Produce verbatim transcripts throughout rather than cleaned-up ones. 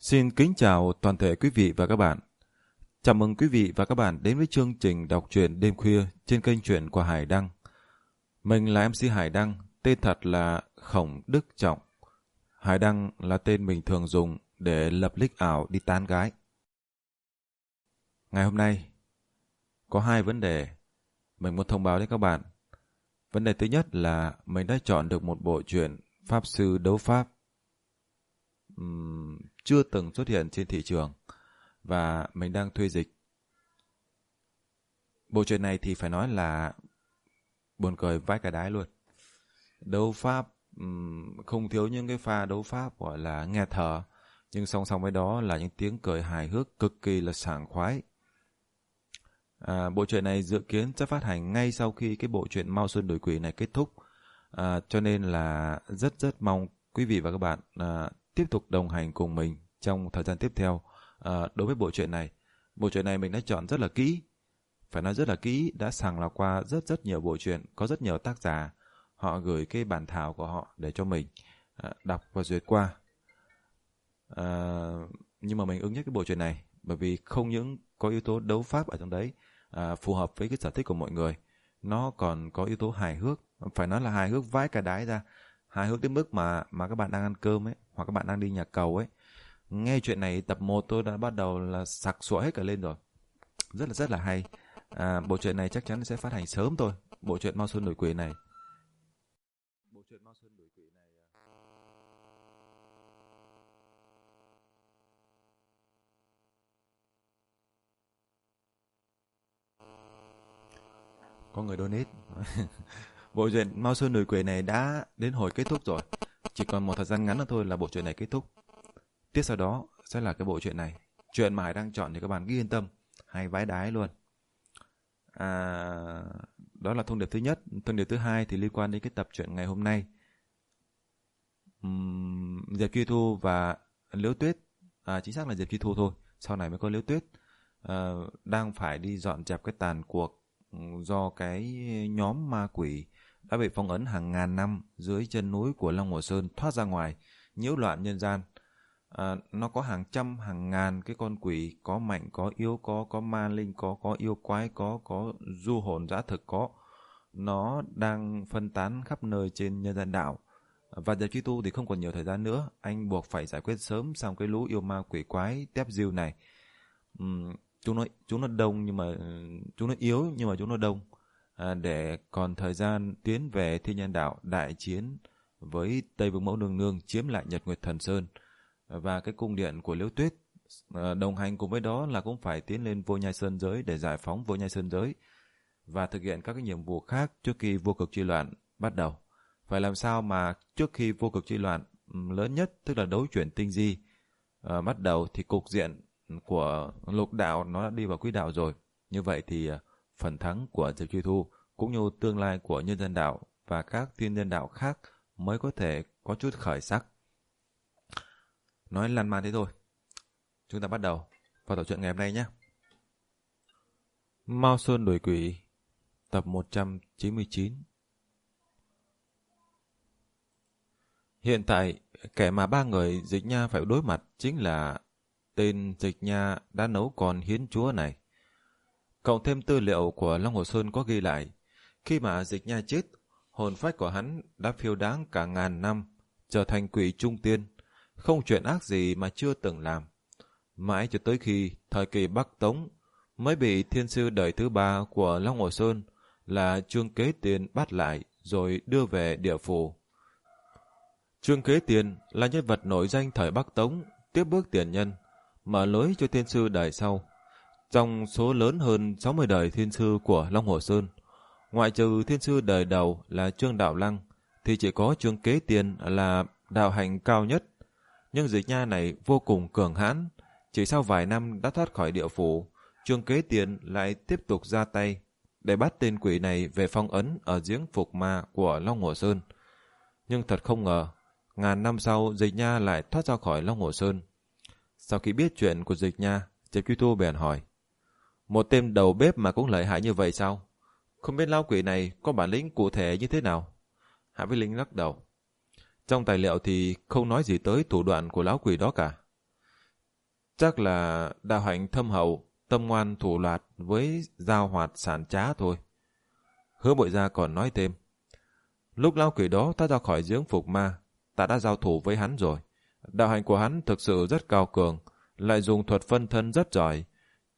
Xin kính chào toàn thể quý vị và các bạn. Chào mừng quý vị và các bạn đến với chương trình đọc truyện đêm khuya trên kênh truyện của Hải Đăng. Mình là em xê Hải Đăng, tên thật là Khổng Đức Trọng. Hải Đăng là tên mình thường dùng để lập nick ảo đi tán gái. Ngày hôm nay, có hai vấn đề mình muốn thông báo đến các bạn. Vấn đề thứ nhất là mình đã chọn được một bộ truyện Pháp Sư Đấu Pháp Uhm, chưa từng xuất hiện trên thị trường và mình đang thuê dịch. Bộ truyện này thì phải nói là buồn cười vãi cả đái luôn. Đấu pháp uhm, không thiếu những cái pha đấu pháp gọi là nghe thở, nhưng song song với đó là những tiếng cười hài hước cực kỳ là sảng khoái. À, bộ truyện này dự kiến sẽ phát hành ngay sau khi cái bộ truyện Mao Sơn Đuổi Quỷ này kết thúc, à, cho nên là rất rất mong quý vị và các bạn à, tiếp tục đồng hành cùng mình trong thời gian tiếp theo. À, đối với bộ truyện này, bộ truyện này mình đã chọn rất là kỹ, phải nói rất là kỹ, đã sàng lọc qua rất rất nhiều bộ truyện, có rất nhiều tác giả họ gửi cái bản thảo của họ để cho mình à, đọc và duyệt qua. À, nhưng mà mình ưng nhất cái bộ truyện này bởi vì không những có yếu tố đấu pháp ở trong đấy à, phù hợp với cái sở thích của mọi người, nó còn có yếu tố hài hước, phải nói là hài hước vãi cả đái ra, hài hước đến mức mà mà các bạn đang ăn cơm ấy, hoặc các bạn đang đi nhà cầu ấy, nghe chuyện này tập một tôi đã bắt đầu là sặc sụa hết cả lên rồi. Rất là rất là hay. À, bộ truyện này chắc chắn sẽ phát hành sớm thôi. Bộ truyện Mao Sơn Đuổi Quỷ này. Bộ truyện Mao Sơn Đuổi Quỷ này. Có người donate. Bộ truyện Mao Sơn Đuổi Quỷ này đã đến hồi kết thúc rồi. Chỉ còn một thời gian ngắn nữa thôi là bộ truyện này kết thúc. Tiếp sau đó sẽ là cái bộ truyện này. Chuyện mà Hải đang chọn thì các bạn cứ yên tâm, hay vãi đái luôn. À, đó là thông điệp thứ nhất. Thông điệp thứ hai thì liên quan đến cái tập truyện ngày hôm nay. Uhm, Diệp Chi Thu và Liễu Tuyết, à, chính xác là Diệp Chi Thu thôi, sau này mới có Liễu Tuyết, à, đang phải đi dọn dẹp cái tàn cuộc do cái nhóm ma quỷ đã bị phong ấn hàng ngàn năm dưới chân núi của Long Hồ Sơn thoát ra ngoài, nhiễu loạn nhân gian. À, nó có hàng trăm hàng ngàn cái con quỷ, có mạnh có yếu, có có ma linh, có có yêu quái, có có du hồn dã thực, có nó đang phân tán khắp nơi trên nhân gian đạo. Và Diệp Chi Tu thì không còn nhiều thời gian nữa, anh buộc phải giải quyết sớm xong cái lũ yêu ma quỷ quái tép diêu này. Uhm, chúng nó chúng nó đông nhưng mà chúng nó yếu nhưng mà chúng nó đông, à, để còn thời gian tiến về thiên nhân đạo đại chiến với Tây Vương Mẫu Nương Nương, chiếm lại Nhật Nguyệt Thần Sơn và cái cung điện của Liễu Tuyết. À, đồng hành cùng với đó là cũng phải tiến lên Vô Nhai Sơn Giới để giải phóng Vô Nhai Sơn Giới và thực hiện các cái nhiệm vụ khác trước khi vô cực chi loạn bắt đầu. Phải làm sao mà trước khi vô cực chi loạn lớn nhất, tức là đấu chuyển tinh di à, bắt đầu, thì cục diện của lục đạo nó đã đi vào quỹ đạo rồi. Như vậy thì à, phần thắng của Diệp Chi Thu cũng như tương lai của nhân dân đạo và các thiên nhân đạo khác mới có thể có chút khởi sắc. Nói lan man thế thôi, chúng ta bắt đầu vào tập truyện ngày hôm nay nhé. Mao Sơn Đuổi Quỷ tập một trăm chín mươi chín. Hiện tại kẻ mà ba người Dịch Nha phải đối mặt chính là tên Dịch Nha đã nấu con hiến chúa này. Cộng thêm tư liệu của Long Hồ Sơn có ghi lại, khi mà Dịch Nha chết, hồn phách của hắn đã phiêu đáng cả ngàn năm, trở thành quỷ trung tiên, không chuyện ác gì mà chưa từng làm. Mãi cho tới khi thời kỳ Bắc Tống mới bị thiên sư đời thứ ba của Long Hồ Sơn là Trương Kế Tiền bắt lại rồi đưa về địa phủ. Trương Kế Tiền là nhân vật nổi danh thời Bắc Tống, tiếp bước tiền nhân, mở lối cho thiên sư đời sau. Trong số lớn hơn sáu mươi đời thiên sư của Long Hồ Sơn, ngoại trừ thiên sư đời đầu là Trương Đạo Lăng, thì chỉ có Trương Kế Tiền là đạo hành cao nhất. Nhưng Dịch Nha này vô cùng cường hãn, chỉ sau vài năm đã thoát khỏi địa phủ, Trương Kế Tiền lại tiếp tục ra tay để bắt tên quỷ này về phong ấn ở giếng phục ma của Long Hồ Sơn. Nhưng thật không ngờ, ngàn năm sau Dịch Nha lại thoát ra khỏi Long Hồ Sơn. Sau khi biết chuyện của Dịch Nha, Diệp Chi Tu bèn hỏi: một tên đầu bếp mà cũng lợi hại như vậy sao? Không biết lão quỷ này có bản lĩnh cụ thể như thế nào? Hạ Vĩ Linh lắc đầu: trong tài liệu thì không nói gì tới thủ đoạn của lão quỷ đó cả. Chắc là đạo hạnh thâm hậu, tâm ngoan thủ loạt với giao hoạt sản trá thôi. Hứa Bội Gia còn nói thêm. Lúc lão quỷ đó ta ra khỏi giếng phục ma, ta đã giao thủ với hắn rồi. Đạo hạnh của hắn thực sự rất cao cường, lại dùng thuật phân thân rất giỏi.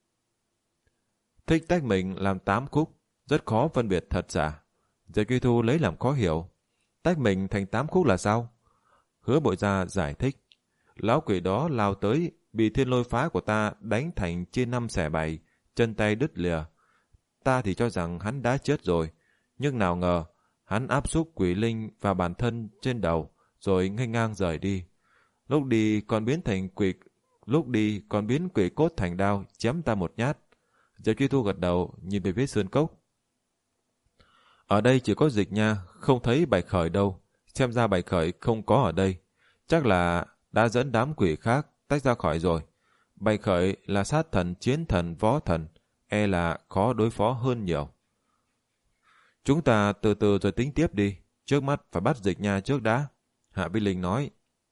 Thích tách mình làm tám khúc, rất khó phân biệt thật giả. Diệp Duy Thu lấy làm khó hiểu. Tách mình thành tám khúc là sao? Hứa Bội Gia giải thích. Lão quỷ đó lao tới, bị thiên lôi phá của ta đánh thành chia năm xẻ bảy, chân tay đứt lìa. Ta thì cho rằng hắn đã chết rồi, nhưng nào ngờ hắn áp xúc quỷ linh vào bản thân trên đầu, rồi nghênh ngang rời đi. Lúc đi còn biến thành quỷ, lúc đi còn biến quỷ cốt thành đao, chém ta một nhát. Diệp Duy Thu gật đầu, nhìn về phía sơn cốc. Ở đây chỉ có Dịch Nha, không thấy Bạch Khởi đâu. Xem ra Bạch Khởi không có ở đây. Chắc là đã dẫn đám quỷ khác tách ra khỏi rồi. Bạch Khởi là sát thần, chiến thần, võ thần, e là khó đối phó hơn nhiều. Chúng ta từ từ rồi tính tiếp đi, trước mắt phải bắt Dịch Nha trước đã. Hạ Bí Linh nói.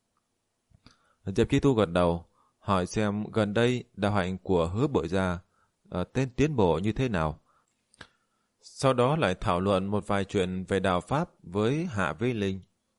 Diệp Chi Thu gật đầu, hỏi xem gần đây đạo hạnh của Hứa Bội Gia uh, tên tiến bộ như thế nào. Sau đó lại thảo luận một vài chuyện về đạo Pháp với Hạ Vĩ Linh.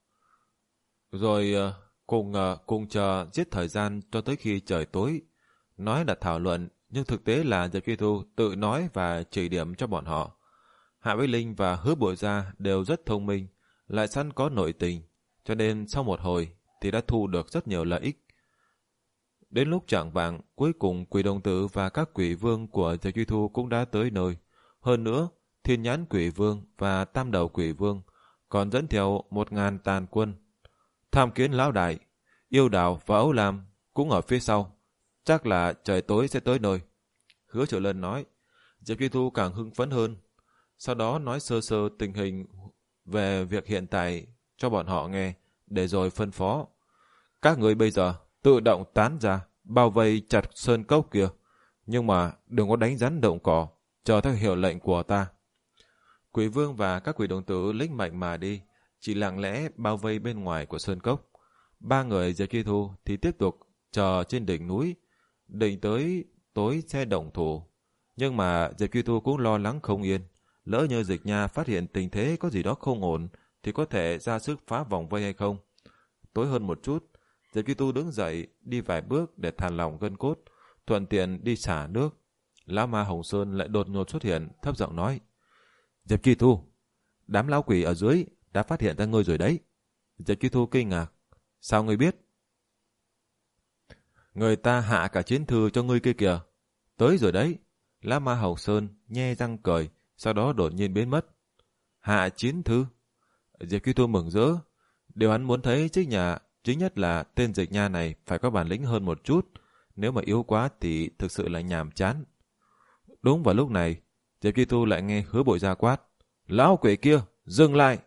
Rồi uh, cùng uh, cùng chờ giết thời gian cho tới khi trời tối. Nói là thảo luận, nhưng thực tế là Diệp Duy Thu tự nói và chỉ điểm cho bọn họ. Hạ Vĩ Linh và Hứa Bội Gia đều rất thông minh, lại sẵn có nội tình, cho nên sau một hồi thì đã thu được rất nhiều lợi ích. Đến lúc chạng vạng, cuối cùng Quỷ Đồng Tử và các quỷ vương của Diệp Duy Thu cũng đã tới nơi. Hơn nữa, Thiên Nhãn Quỷ Vương và Tam Đầu Quỷ Vương còn dẫn theo một ngàn tàn quân. Tham Kiến Lão Đại, Yêu Đào và Ấu Lam cũng ở phía sau. Chắc là trời tối sẽ tới nơi. Hứa Triệu Lân nói. Diệp Duy Thu càng hưng phấn hơn. Sau đó nói sơ sơ tình hình về việc hiện tại cho bọn họ nghe, để rồi phân phó. Các người bây giờ tự động tán ra, bao vây chặt sơn cốc kia. Nhưng mà đừng có đánh rắn động cỏ, chờ theo hiệu lệnh của ta. Quỷ Vương và các quỷ đồng tử lĩnh mệnh mà đi, chỉ lặng lẽ bao vây bên ngoài của sơn cốc. Ba người Diệp Duy Thu thì tiếp tục chờ trên đỉnh núi, định tới tối sẽ động thủ. Nhưng mà Diệp Duy Thu cũng lo lắng không yên. Lỡ như Dịch Nha phát hiện tình thế có gì đó không ổn, thì có thể ra sức phá vòng vây hay không. Tối hơn một chút, Diệp Duy Tu đứng dậy đi vài bước để thả lỏng gân cốt, thuận tiện đi xả nước. Lão ma Hồng Sơn lại đột ngột xuất hiện, thấp giọng nói. Diệp Duy Tu, đám lão quỷ ở dưới đã phát hiện ra ngươi rồi đấy. Diệp Duy Tu kinh ngạc. Sao ngươi biết? Người ta hạ cả chiến thư cho ngươi kia kìa. Tới rồi đấy. Lão ma Hồng Sơn nhe răng cười, sau đó đột nhiên biến mất. Hạ chiến thư? Diệp Duy Tu mừng rỡ. Điều hắn muốn thấy chính nhà chính nhất là tên Dịch Nha này phải có bản lĩnh hơn một chút. Nếu mà yếu quá thì thực sự là nhàm chán. Đúng vào lúc này, Diệp Duy Tu lại nghe Hứa Bội Gia quát. Lão quỷ kia, dừng lại!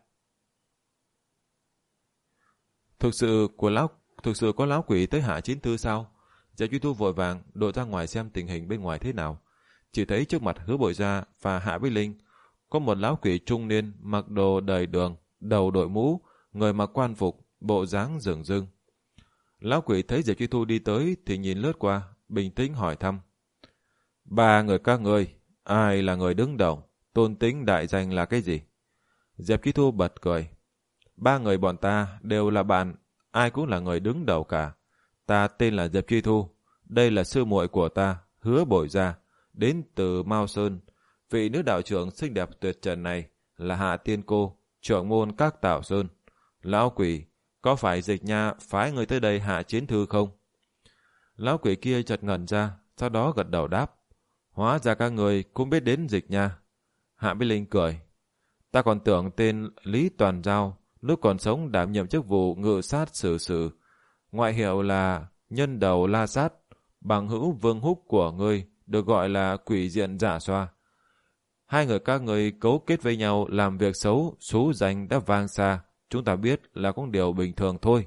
Thực sự của lão thực sự có lão quỷ tới hạ chiến thư sao? Diệp Duy Tu vội vàng đội ra ngoài xem tình hình bên ngoài thế nào. Chỉ thấy trước mặt Hứa Bội Gia và Hạ Vĩ Linh có một lão quỷ trung niên mặc đồ đầy đường, đầu đội mũ, người mặc quan phục, bộ dáng rừng rưng. Lão quỷ thấy Diệp Duy Thu đi tới thì nhìn lướt qua, bình tĩnh hỏi thăm. Ba người các người, ai là người đứng đầu? Tôn tính đại danh là cái gì? Diệp Duy Thu bật cười. Ba người bọn ta đều là bạn, ai cũng là người đứng đầu cả. Ta tên là Diệp Duy Thu, đây là sư muội của ta, Hứa Bội Gia, đến từ Mao Sơn. Vị nữ đạo trưởng xinh đẹp tuyệt trần này là Hạ Tiên Cô, trưởng môn các Tảo Sơn. Lão quỷ, có phải Dịch Nha phái người tới đây hạ chiến thư không? Lão quỷ kia chợt ngẩn ra, sau đó gật đầu đáp. Hóa ra các người cũng biết đến Dịch Nha. Hạ Bí Linh cười. Ta còn tưởng tên Lý Toàn Giao lúc còn sống đảm nhiệm chức vụ ngự sát xử sự. Ngoại hiệu là nhân đầu la sát, bằng hữu Vương Húc của ngươi được gọi là quỷ diện giả xoa. Hai người các người cấu kết với nhau làm việc xấu, xú danh đã vang xa. Chúng ta biết là cũng điều bình thường thôi.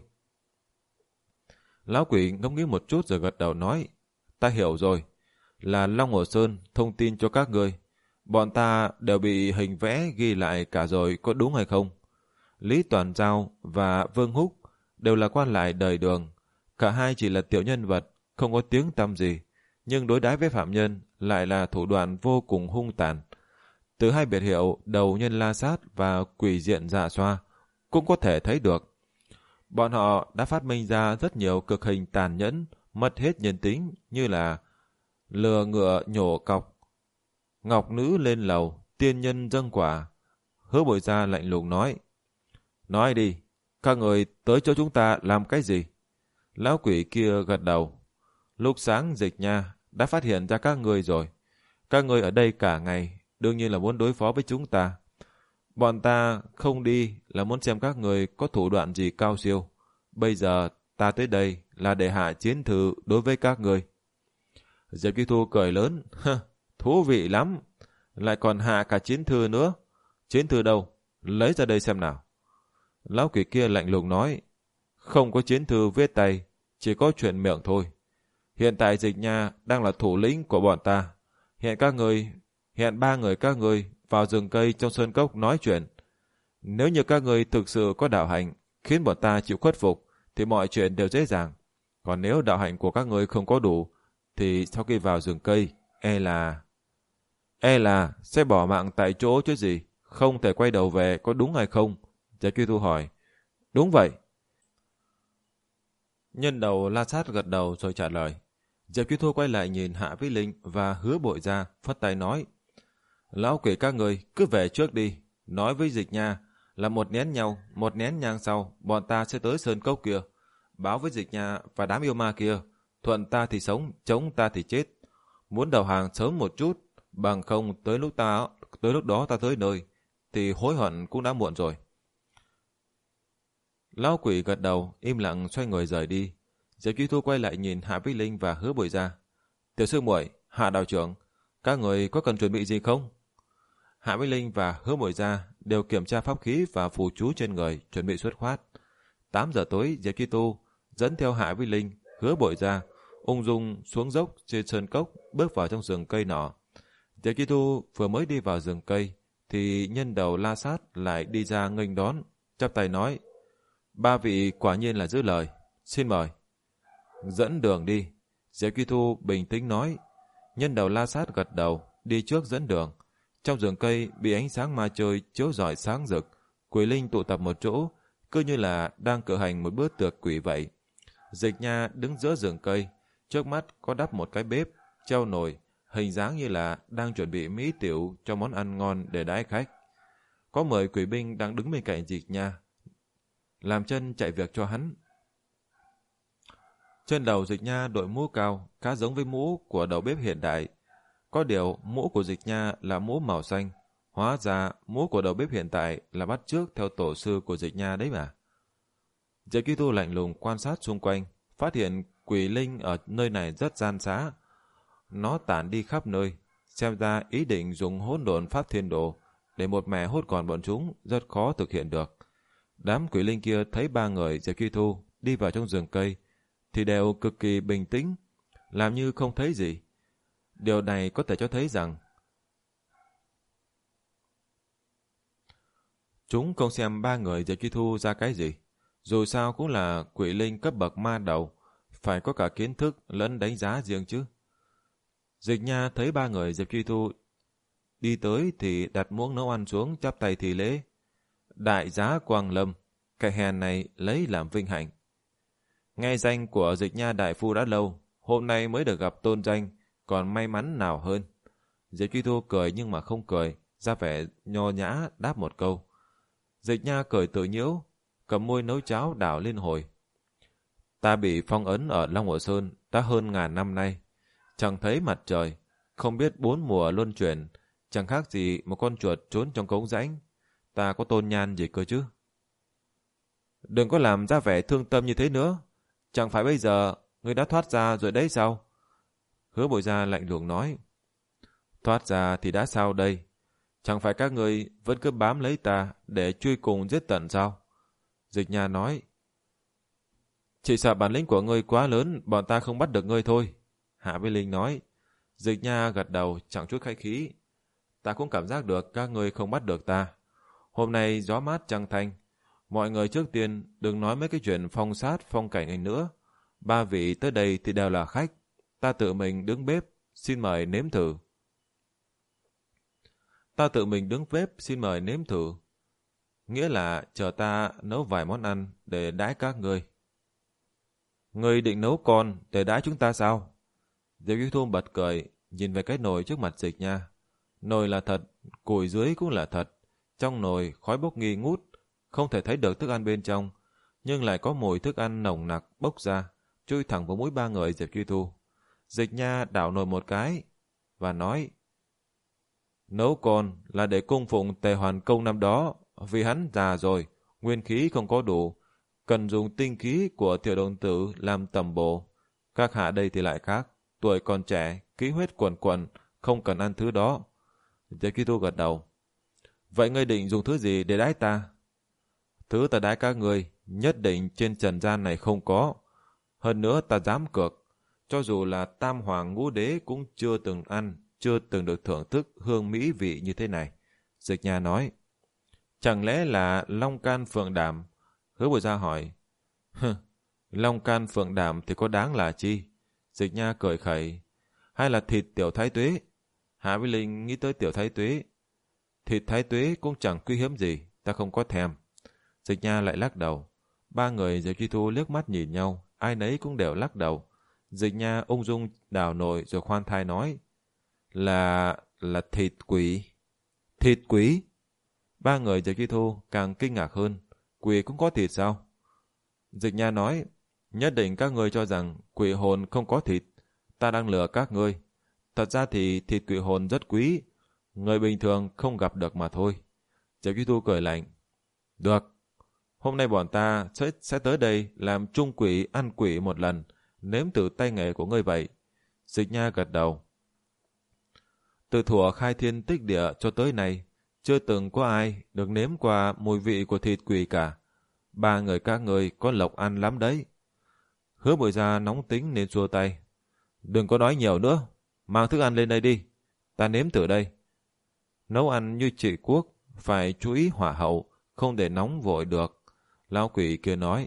Lão quỷ ngẫm nghĩ một chút rồi gật đầu nói. Ta hiểu rồi. Là Long Hồ Sơn thông tin cho các người. Bọn ta đều bị hình vẽ ghi lại cả rồi, có đúng hay không? Lý Toàn Giao và Vương Húc đều là quan lại đời đường. Cả hai chỉ là tiểu nhân vật, không có tiếng tăm gì, nhưng đối đãi với phạm nhân lại là thủ đoạn vô cùng hung tàn. Từ hai biệt hiệu đầu nhân la sát và quỷ diện dạ xoa cũng có thể thấy được. Bọn họ đã phát minh ra rất nhiều cực hình tàn nhẫn, mất hết nhân tính như là lừa ngựa nhổ cọc, ngọc nữ lên lầu, tiên nhân dâng quả. Hứa Bội Gia lạnh lùng nói, nói đi, các người tới chỗ chúng ta làm cái gì? Lão quỷ kia gật đầu. Lúc sáng Dịch Nha đã phát hiện ra các người rồi. Các người ở đây cả ngày, đương nhiên là muốn đối phó với chúng ta. Bọn ta không đi là muốn xem các người có thủ đoạn gì cao siêu. Bây giờ ta tới đây là để hạ chiến thư đối với các người. Diệp Chi Thu cười lớn, thú vị lắm, lại còn hạ cả chiến thư nữa. Chiến thư đâu? Lấy ra đây xem nào. Lão quỷ kia lạnh lùng nói, không có chiến thư viết tay, chỉ có chuyện miệng thôi. Hiện tại Dịch Nha đang là thủ lĩnh của bọn ta. Hiện các người, hiện ba người các người vào rừng cây trong sơn cốc nói chuyện. Nếu như các người thực sự có đạo hạnh khiến bọn ta chịu khuất phục, thì mọi chuyện đều dễ dàng. Còn nếu đạo hạnh của các người không có đủ, thì sau khi vào rừng cây, e là... E là sẽ bỏ mạng tại chỗ chứ gì, không thể quay đầu về, có đúng hay không? Diệp Chi Thu hỏi. Đúng vậy. Nhân đầu la sát gật đầu rồi trả lời. Diệp Chi Thu quay lại nhìn Hạ Vĩ Linh và Hứa Bội Gia, phất tay nói, lão quỷ các người cứ về trước đi, nói với Dịch Nha là một nén nhau, một nén nhang sau, bọn ta sẽ tới sơn cốc kia, báo với Dịch Nha và đám yêu ma kia, thuận ta thì sống, chống ta thì chết. Muốn đầu hàng sớm một chút, bằng không tới lúc ta tới lúc đó ta tới nơi, thì hối hận cũng đã muộn rồi. Lão quỷ gật đầu, im lặng xoay người rời đi. Diệp Chi Thu quay lại nhìn Hạ Vĩ Linh và Hứa Bội Gia. Tiểu sư muội, Hạ đạo trưởng, các người có cần chuẩn bị gì không? Hạ Vĩ Linh và Hứa Bội Gia đều kiểm tra pháp khí và phù chú trên người, chuẩn bị xuất phát. tám giờ tối, Diệp Chi Thu dẫn theo Hạ Vĩ Linh, Hứa Bội Gia ung dung xuống dốc trên sơn cốc, bước vào trong rừng cây nọ. Diệp Chi Thu vừa mới đi vào rừng cây, thì nhân đầu la sát lại đi ra nghênh đón, chắp tay nói, ba vị quả nhiên là giữ lời, xin mời. Dẫn đường đi. Diệp Chi Thu bình tĩnh nói. Nhân đầu la sát gật đầu, đi trước dẫn đường. Trong rừng cây bị ánh sáng ma chơi chiếu rọi sáng rực, quỷ linh tụ tập một chỗ, cứ như là đang cử hành một bữa tiệc quỷ vậy. Dịch Nha đứng giữa rừng cây, trước mắt có đắp một cái bếp, treo nồi, hình dáng như là đang chuẩn bị mỹ tiểu cho món ăn ngon để đãi khách. Có mười quỷ binh đang đứng bên cạnh Dịch Nha, làm chân chạy việc cho hắn. Trên đầu Dịch Nha đội mũ cao, khá giống với mũ của đầu bếp hiện đại. Có điều mũ của Dịch Nha là mũ màu xanh, hóa ra mũ của đầu bếp hiện tại là bắt chước theo tổ sư của Dịch Nha đấy mà. Diệp Chi Thu lạnh lùng quan sát xung quanh, phát hiện quỷ linh ở nơi này rất gian trá. Nó tản đi khắp nơi, xem ra ý định dùng hỗn độn pháp thiên đồ để một mẻ hốt còn bọn chúng rất khó thực hiện được. Đám quỷ linh kia thấy ba người Diệp Chi Thu đi vào trong rừng cây thì đều cực kỳ bình tĩnh, làm như không thấy gì. Điều này có thể cho thấy rằng chúng không xem ba người Diệp Chi Thu ra cái gì. Dù sao cũng là quỷ linh cấp bậc ma đầu, phải có cả kiến thức lẫn đánh giá riêng chứ. Dịch Nha thấy ba người Diệp Chi Thu đi tới thì đặt muỗng nấu ăn xuống, chắp tay thì lễ. Đại giá Quang Lâm, cái hèn này lấy làm vinh hạnh. Nghe danh của Dịch Nha đại phu đã lâu, hôm nay mới được gặp tôn danh, còn may mắn nào hơn. Diệp Chi Thu cười nhưng mà không cười, ra vẻ nho nhã đáp một câu. Dịch Nha cười tự nhiễu, cầm môi nấu cháo đảo lên hồi. Ta bị phong ấn ở Long Hồ Sơn đã hơn ngàn năm nay, chẳng thấy mặt trời, không biết bốn mùa luân chuyển, chẳng khác gì một con chuột trốn trong cống rãnh. Ta có tôn nhan gì cơ chứ? Đừng có làm ra vẻ thương tâm như thế nữa. Chẳng phải bây giờ ngươi đã thoát ra rồi đấy sao? Hứa Bội Gia lạnh lùng nói. Thoát ra thì đã sao đây? Chẳng phải các ngươi vẫn cứ bám lấy ta để truy cùng giết tận sao? Dịch Nha nói. Chỉ sợ bản lĩnh của ngươi quá lớn, bọn ta không bắt được ngươi thôi. Hạ Vĩ Linh nói. Dịch Nha gật đầu chẳng chút khách khí. Ta cũng cảm giác được các ngươi không bắt được ta. Hôm nay gió mát trăng thanh. Mọi người trước tiên đừng nói mấy cái chuyện phong sát phong cảnh ấy nữa. Ba vị tới đây thì đều là khách. Ta tự mình đứng bếp, xin mời nếm thử. Ta tự mình đứng bếp, xin mời nếm thử. Nghĩa là chờ ta nấu vài món ăn để đãi các ngươi. Ngươi định nấu con để đãi chúng ta sao? Diệp Duy Thu bật cười, nhìn về cái nồi trước mặt Dịch Nha. Nồi là thật, củi dưới cũng là thật. Trong nồi khói bốc nghi ngút, không thể thấy được thức ăn bên trong, nhưng lại có mùi thức ăn nồng nặc bốc ra, chui thẳng vào mũi ba người Diệp Duy Thu. Dịch Nha đảo nồi một cái và nói: nấu con là để cung phụng Tề Hoàn Công năm đó, vì hắn già rồi, nguyên khí không có đủ, cần dùng tinh khí của Tiểu Đồng Tử làm tầm bổ. Các hạ đây thì lại khác, tuổi còn trẻ, khí huyết quần quần, không cần ăn thứ đó. Diệp Duy Thu gật đầu. Vậy ngươi định dùng thứ gì để đãi ta? Thứ ta đãi các ngươi nhất định trên trần gian này không có. Hơn nữa ta dám cược, cho dù là Tam Hoàng Ngũ Đế cũng chưa từng ăn, chưa từng được thưởng thức hương mỹ vị như thế này. Dịch Nha nói. Chẳng lẽ là Long Can Phượng Đảm? Hứa Bồi Gia hỏi. Hừ, Long Can Phượng Đảm thì có đáng là chi? Dịch Nha cười khẩy. Hay là thịt Tiểu Thái Tuế? Hạ Vĩ Linh nghĩ tới Tiểu Thái Tuế. Thịt Thái Tuế cũng chẳng quý hiếm gì, ta không có thèm. Dịch Nha lại lắc đầu. Ba người Diệp Duy Thu liếc mắt nhìn nhau, ai nấy cũng đều lắc đầu. Dịch Nha ung dung đào nồi rồi khoan thai nói. Là... là thịt quỷ. Thịt quỷ? Ba người Diệp Duy Thu càng kinh ngạc hơn. Quỷ cũng có thịt sao? Dịch Nha nói. Nhất định các ngươi cho rằng quỷ hồn không có thịt. Ta đang lừa các ngươi. Thật ra thì thịt quỷ hồn rất quý. Người bình thường không gặp được mà thôi. Diệp Duy Thu cười lạnh. Được. Hôm nay bọn ta sẽ, sẽ tới đây làm chung quỷ ăn quỷ một lần. Nếm thử tay nghề của ngươi vậy. Dịch Nha gật đầu. Từ thuở khai thiên tích địa cho tới nay, chưa từng có ai được nếm qua mùi vị của thịt quỷ cả. Ba người các người có lộc ăn lắm đấy. Hứa Bồi Gia nóng tính nên xua tay. Đừng có nói nhiều nữa, mang thức ăn lên đây đi, ta nếm thử đây. Nấu ăn như trị quốc, phải chú ý hỏa hậu, không để nóng vội được. Lão quỷ kia nói.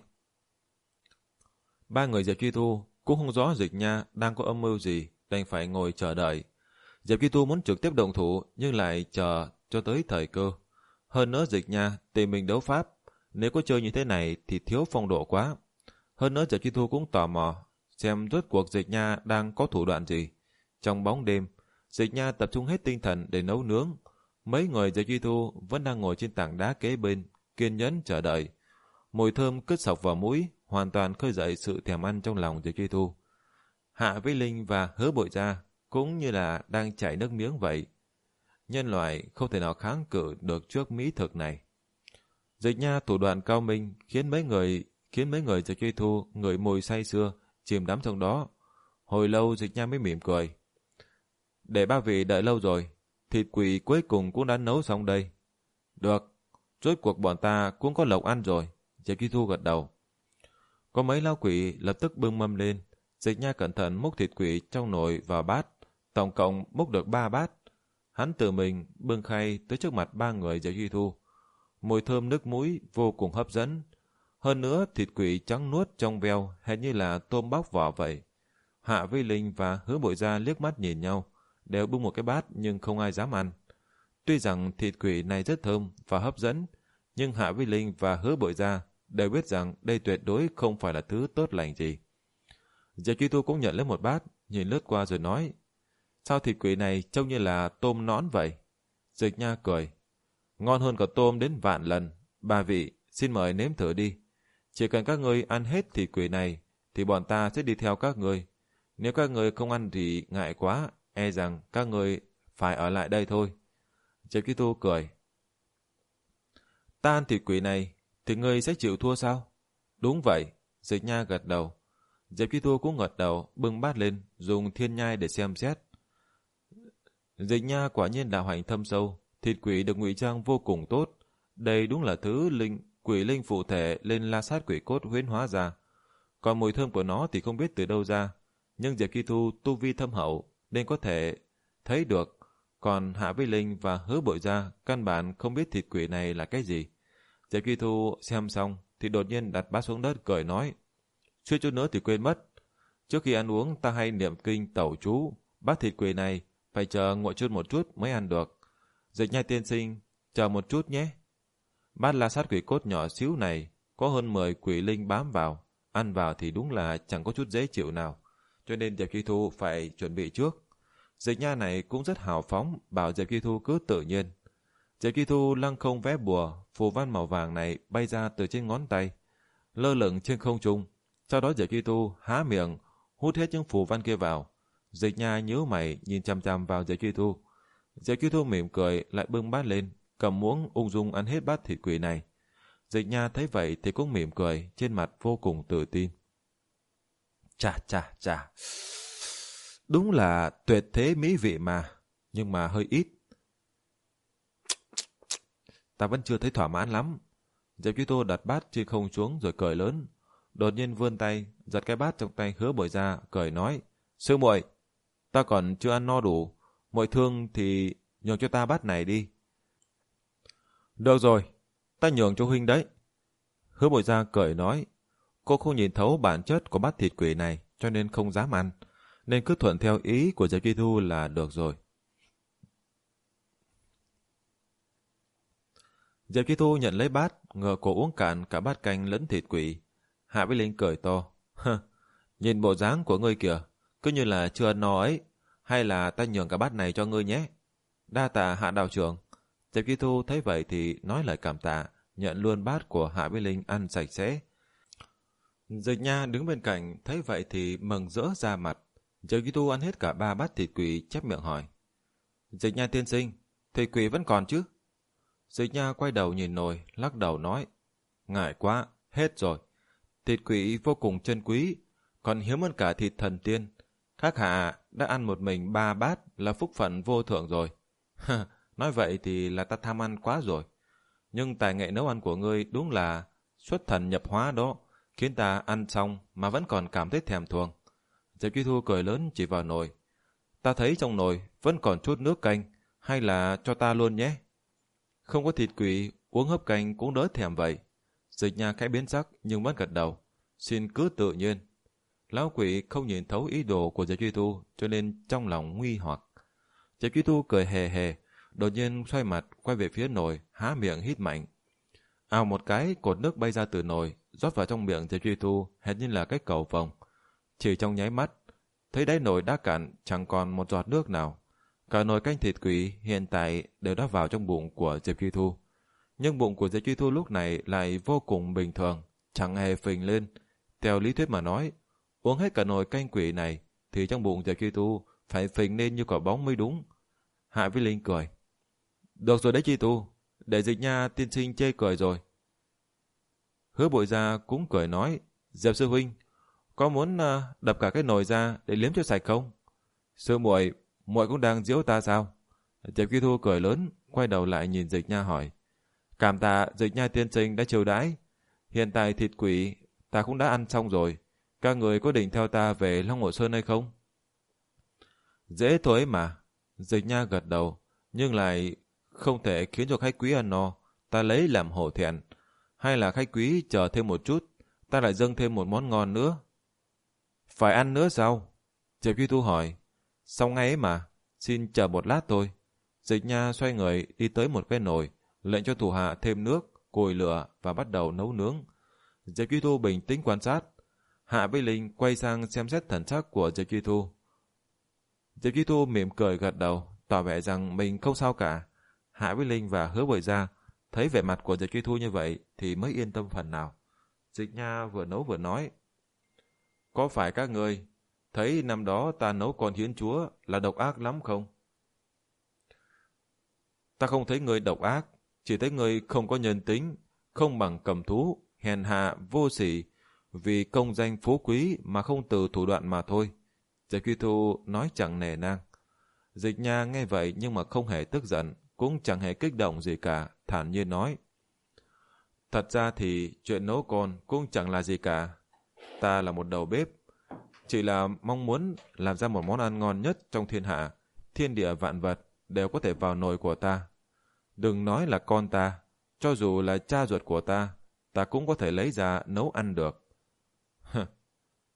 Ba người Diệp Duy Thu cũng không rõ Dịch Nha đang có âm mưu gì, đành phải ngồi chờ đợi. Diệp Duy Thu muốn trực tiếp động thủ nhưng lại chờ cho tới thời cơ. Hơn nữa Dịch Nha tìm mình đấu pháp, nếu có chơi như thế này thì thiếu phong độ quá. Hơn nữa Diệp Duy Thu cũng tò mò xem rốt cuộc Dịch Nha đang có thủ đoạn gì. Trong bóng đêm, Dịch Nha tập trung hết tinh thần để nấu nướng. Mấy người Diệp Duy Thu vẫn đang ngồi trên tảng đá kế bên, kiên nhẫn chờ đợi. Mùi thơm cứt sộc vào mũi, hoàn toàn khơi dậy sự thèm ăn trong lòng Diệp Duy Thu. Hạ Vĩ Linh và Hứa Bội Gia cũng như là đang chảy nước miếng vậy. Nhân loại không thể nào kháng cự được trước mỹ thực này. Dịch Nha thủ đoạn cao minh khiến mấy người khiến mấy người Diệp Duy Thu ngửi mùi say sưa, chìm đắm trong đó. Hồi lâu Dịch Nha mới mỉm cười. Để ba vị đợi lâu rồi, thịt quỷ cuối cùng cũng đã nấu xong đây. Được, rốt cuộc bọn ta cũng có lộc ăn rồi. Diệp Duy Thu gật đầu. Có mấy lao quỷ lập tức bưng mâm lên. Dịch Nha cẩn thận múc thịt quỷ trong nồi vào bát, tổng cộng múc được ba bát. Hắn tự mình bưng khay tới trước mặt ba người Diệp Duy Thu. Mùi thơm nước mũi vô cùng hấp dẫn. Hơn nữa thịt quỷ trắng nuốt trong veo hệt như là tôm bóc vỏ vậy. Hạ Vĩ Linh và Hứa Bội Gia liếc mắt nhìn nhau, đều bưng một cái bát nhưng không ai dám ăn. Tuy rằng thịt quỷ này rất thơm và hấp dẫn, nhưng Hạ Vĩ Linh và Hứa Bội Gia đều biết rằng đây tuyệt đối không phải là thứ tốt lành gì. Diệp Duy Thu cũng nhận lấy một bát, nhìn lướt qua rồi nói. Sao thịt quỷ này trông như là tôm nõn vậy? Dịch Nha cười. Ngon hơn cả tôm đến vạn lần. Ba vị, xin mời nếm thử đi. Chỉ cần các ngươi ăn hết thịt quỷ này, thì bọn ta sẽ đi theo các ngươi. Nếu các ngươi không ăn thì ngại quá, e rằng các ngươi phải ở lại đây thôi. Diệp Duy Thu cười. Ta ăn thịt quỷ này, thì ngươi sẽ chịu thua sao? Đúng vậy, Dịch Nha gật đầu. Diệp Duy Thu cũng gật đầu, bưng bát lên, dùng thiên nhai để xem xét. Dịch Nha quả nhiên đạo hạnh thâm sâu, thịt quỷ được ngụy trang vô cùng tốt. Đây đúng là thứ linh quỷ linh phụ thể lên la sát quỷ cốt huyễn hóa ra. Còn mùi thơm của nó thì không biết từ đâu ra, nhưng Diệp Duy Thu tu vi thâm hậu nên có thể thấy được. Còn Hạ Vĩ Linh và Hứa Bội Gia căn bản không biết thịt quỷ này là cái gì. Diệp Duy Thu xem xong thì đột nhiên đặt bát xuống đất cười nói. suýt chút nữa thì quên mất. Trước khi ăn uống ta hay niệm kinh tẩu chú, bát thịt quỷ này phải chờ nguội chút một chút mới ăn được. Dịch Nha tiên sinh, chờ một chút nhé. Bát la sát quỷ cốt nhỏ xíu này có hơn mười quỷ linh bám vào, ăn vào thì đúng là chẳng có chút dễ chịu nào, cho nên Diệp Chi Thu phải chuẩn bị trước. Dịch Nha này cũng rất hào phóng, bảo Diệp Chi Thu cứ tự nhiên. Diệp Chi Thu lăng không vẽ bùa, phù văn màu vàng này bay ra từ trên ngón tay, lơ lửng trên không trung. Sau đó Diệp Chi Thu há miệng, hút hết những phù văn kia vào. Dịch Nha nhíu mày nhìn chăm chăm vào Diệp Chi Thu. Diệp Chi Thu mỉm cười lại bưng bát lên, cầm muỗng ung dung ăn hết bát thịt quỷ này. Dịch Nha thấy vậy thì cũng mỉm cười, trên mặt vô cùng tự tin. Chà chà chà, đúng là tuyệt thế mỹ vị mà, nhưng mà hơi ít. Ta vẫn chưa thấy thỏa mãn lắm. Diệp Chi Thu đặt bát trên không xuống rồi cười lớn. Đột nhiên vươn tay, giật cái bát trong tay Hứa Bội ra, cười nói: Sư muội, ta còn chưa ăn no đủ, muội thương thì nhường cho ta bát này đi. Được rồi, ta nhường cho huynh đấy. Hứa Bội ra cười nói: Cô không nhìn thấu bản chất của bát thịt quỷ này, cho nên không dám ăn, nên cứ thuận theo ý của Diệp Chi Thu là được rồi. Diệp Chi Thu nhận lấy bát, ngờ cổ uống cạn cả bát canh lẫn thịt quỷ. Hạ Vĩ Linh cười to: Hơ, nhìn bộ dáng của ngươi kìa, cứ như là chưa ăn no ấy. Hay là ta nhường cả bát này cho ngươi nhé. Đa tạ Hạ đạo trưởng. Diệp Chi Thu thấy vậy thì nói lời cảm tạ, nhận luôn bát của Hạ Vĩ Linh ăn sạch sẽ. Dịch Nha đứng bên cạnh thấy vậy thì mừng rỡ ra mặt. Diệp Chi Thu ăn hết cả ba bát thịt quỷ, chép miệng hỏi: Dịch Nha tiên sinh, thịt quỷ vẫn còn chứ? Dịch Nha quay đầu nhìn nồi, lắc đầu nói: Ngại quá, hết rồi. Thịt quỷ vô cùng chân quý, còn hiếm hơn cả thịt thần tiên. Các hạ đã ăn một mình ba bát là phúc phận vô thượng rồi. Nói vậy thì là ta tham ăn quá rồi. Nhưng tài nghệ nấu ăn của ngươi đúng là xuất thần nhập hóa đó, khiến ta ăn xong mà vẫn còn cảm thấy thèm thuồng. Diệp Chi Thu cười lớn chỉ vào nồi: Ta thấy trong nồi vẫn còn chút nước canh, hay là cho ta luôn nhé. Không có thịt quỷ, uống hớp canh cũng đỡ thèm vậy. Dịch Nha khẽ biến sắc nhưng vẫn gật đầu: Xin cứ tự nhiên. Lão quỷ không nhìn thấu ý đồ của Diệp Chi Thu, cho nên trong lòng nguy hoặc. Diệp Chi Thu cười hề hề, đột nhiên xoay mặt quay về phía nồi, há miệng hít mạnh. Ào một cái, cột nước bay ra từ nồi, rót vào trong miệng Diệp Chi Thu, hệt như là cái cầu vồng. Chỉ trong nháy mắt, thấy đáy nồi đã cạn, chẳng còn một giọt nước nào. Cả nồi canh thịt quỷ hiện tại đều đã vào trong bụng của Diệp Chi Thu. Nhưng bụng của Diệp Chi Thu lúc này lại vô cùng bình thường, chẳng hề phình lên. Theo lý thuyết mà nói, uống hết cả nồi canh quỷ này thì trong bụng Diệp Chi Thu phải phình lên như quả bóng mới đúng. Hạ Vĩ Linh cười: Được rồi đấy Chi Thu, để Dịch Nha tiên sinh chê cười rồi. Hứa Bội Gia cũng cười nói: Diệp sư huynh, có muốn uh, đập cả cái nồi ra để liếm cho sạch không? Sư muội, muội cũng đang giễu ta sao? Diệp Chi Thu cười lớn, quay đầu lại nhìn Dịch Nha hỏi: Cảm tạ Dịch Nha tiên sinh đã chiêu đãi. Hiện tại thịt quỷ ta cũng đã ăn xong rồi, các người có định theo ta về Long Hồ Sơn hay không? Dễ thôi mà. Dịch Nha gật đầu, nhưng lại không thể khiến cho khách quý ăn no, ta lấy làm hổ thẹn. Hay là khách quý chờ thêm một chút, ta lại dâng thêm một món ngon nữa. Phải ăn nữa sao? Diệp Chi Thu hỏi. Xong ngay ấy mà, xin chờ một lát thôi. Dịch Nha xoay người đi tới một cái nồi, lệnh cho thủ hạ thêm nước, củi lửa và bắt đầu nấu nướng. Diệp Chi Thu bình tĩnh quan sát. Hạ Vĩ Linh quay sang xem xét thần sắc của Diệp Chi Thu. Diệp Chi Thu mỉm cười gật đầu, tỏ vẻ rằng mình không sao cả. Hạ Vĩ Linh và Hứa Bội Gia thấy vẻ mặt của Diệp Chi Thu như vậy thì mới yên tâm phần nào. Dịch Nha vừa nấu vừa nói: Có phải các người thấy năm đó ta nấu con hiến chúa là độc ác lắm không? Ta không thấy người độc ác, chỉ thấy người không có nhân tính, không bằng cầm thú, hèn hạ, vô sỉ, vì công danh phú quý mà không từ thủ đoạn mà thôi. Diệp Chi Thu nói chẳng nề nang. Dịch Nha nghe vậy nhưng mà không hề tức giận, cũng chẳng hề kích động gì cả, thản nhiên nói: Thật ra thì chuyện nấu con cũng chẳng là gì cả. Ta là một đầu bếp, chỉ là mong muốn làm ra một món ăn ngon nhất trong thiên hạ, thiên địa vạn vật đều có thể vào nồi của ta. Đừng nói là con ta, cho dù là cha ruột của ta, ta cũng có thể lấy ra nấu ăn được.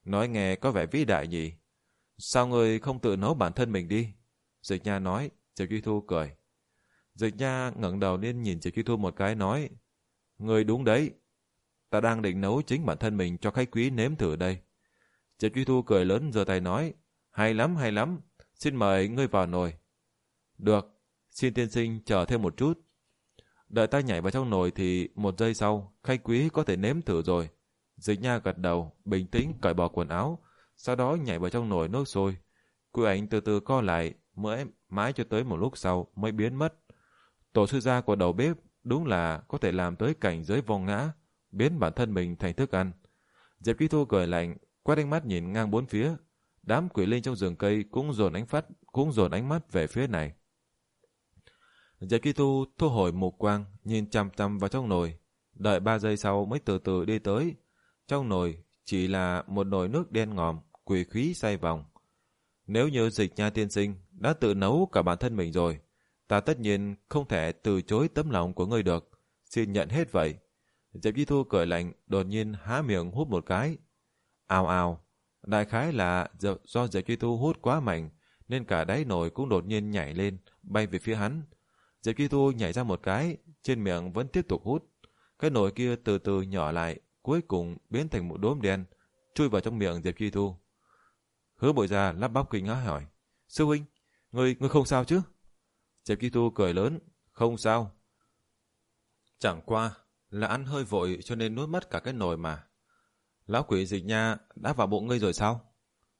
nói nghe có vẻ vĩ đại nhỉ. Sao ngươi không tự nấu bản thân mình đi? Dịch Nha nói. Diệp Chi Thu cười. Dịch Nha ngẩng đầu lên nhìn Diệp Chi Thu một cái nói, ngươi đúng đấy, ta đang định nấu chính bản thân mình cho khách quý nếm thử đây. Diệp Chi Thu cười lớn giơ tay nói, hay lắm hay lắm, xin mời ngươi vào nồi. Được, xin tiên sinh chờ thêm một chút. Đợi ta nhảy vào trong nồi thì một giây sau, khách quý có thể nếm thử rồi. Dịch Nha gật đầu, bình tĩnh cởi bỏ quần áo, sau đó nhảy vào trong nồi nước sôi. Quỷ ảnh từ từ co lại, mãi, mãi cho tới một lúc sau mới biến mất. Tổ sư gia của đầu bếp đúng là có thể làm tới cảnh giới vong ngã, biến bản thân mình thành thức ăn. Diệp Chi Thu cười lạnh, quét ánh mắt nhìn ngang bốn phía. Đám quỷ linh trong rừng cây cũng dồn ánh phát, cũng dồn ánh mắt về phía này. Diệp Chi Thu thu hồi mục quang, nhìn chằm chằm vào trong nồi, đợi ba giây sau mới từ từ đi tới. Trong nồi chỉ là một nồi nước đen ngòm, quỷ khí xoay vòng. Nếu như Dịch Nha tiên sinh đã tự nấu cả bản thân mình rồi, ta tất nhiên không thể từ chối tấm lòng của ngươi được, xin nhận hết vậy. Diệp Chi Thu cười lạnh, đột nhiên há miệng hút một cái. Ào ào, đại khái là do Diệp Chi Thu hút quá mạnh, nên cả đáy nồi cũng đột nhiên nhảy lên, bay về phía hắn. Diệp Chi Thu nhảy ra một cái, trên miệng vẫn tiếp tục hút. Cái nồi kia từ từ nhỏ lại, cuối cùng biến thành một đốm đen, chui vào trong miệng Diệp Chi Thu. Hứa Bội Gia lắp bắp kinh hãi hỏi, sư huynh, ngươi ngươi không sao chứ? Diệp Chi Thu cười lớn, không sao. Chẳng qua là ăn hơi vội cho nên nuốt mất cả cái nồi mà. Lão quỷ Dịch Nha đã vào bụng ngươi rồi sao?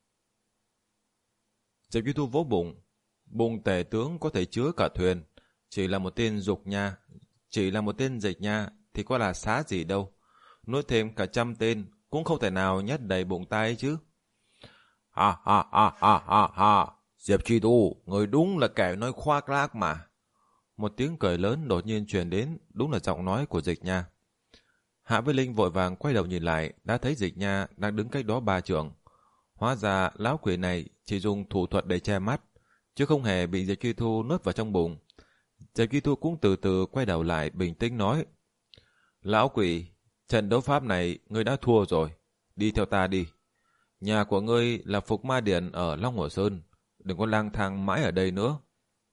Diệp Chi Thu vỗ bụng, bụng tể tướng có thể chứa cả thuyền, chỉ là một tên dục nha, chỉ là một tên Dịch Nha thì có là xá gì đâu. Nuốt thêm cả trăm tên cũng không thể nào nhét đầy bụng ta ấy chứ. Ha ha ha ha ha ha, Diệp Chi Thu, người đúng là kẻ nói khoác lác mà. Một tiếng cười lớn đột nhiên truyền đến, đúng là giọng nói của Dịch Nha. Hạ Vĩ Linh vội vàng quay đầu nhìn lại, đã thấy Dịch Nha đang đứng cách đó ba trượng. Hóa ra lão quỷ này chỉ dùng thủ thuật để che mắt, chứ không hề bị Diệp Chi Thu nuốt vào trong bụng. Diệp Chi Thu cũng từ từ quay đầu lại bình tĩnh nói, lão quỷ, trận đấu pháp này ngươi đã thua rồi, đi theo ta đi. Nhà của ngươi là Phục Ma Điện ở Long Hồ Sơn, đừng có lang thang mãi ở đây nữa.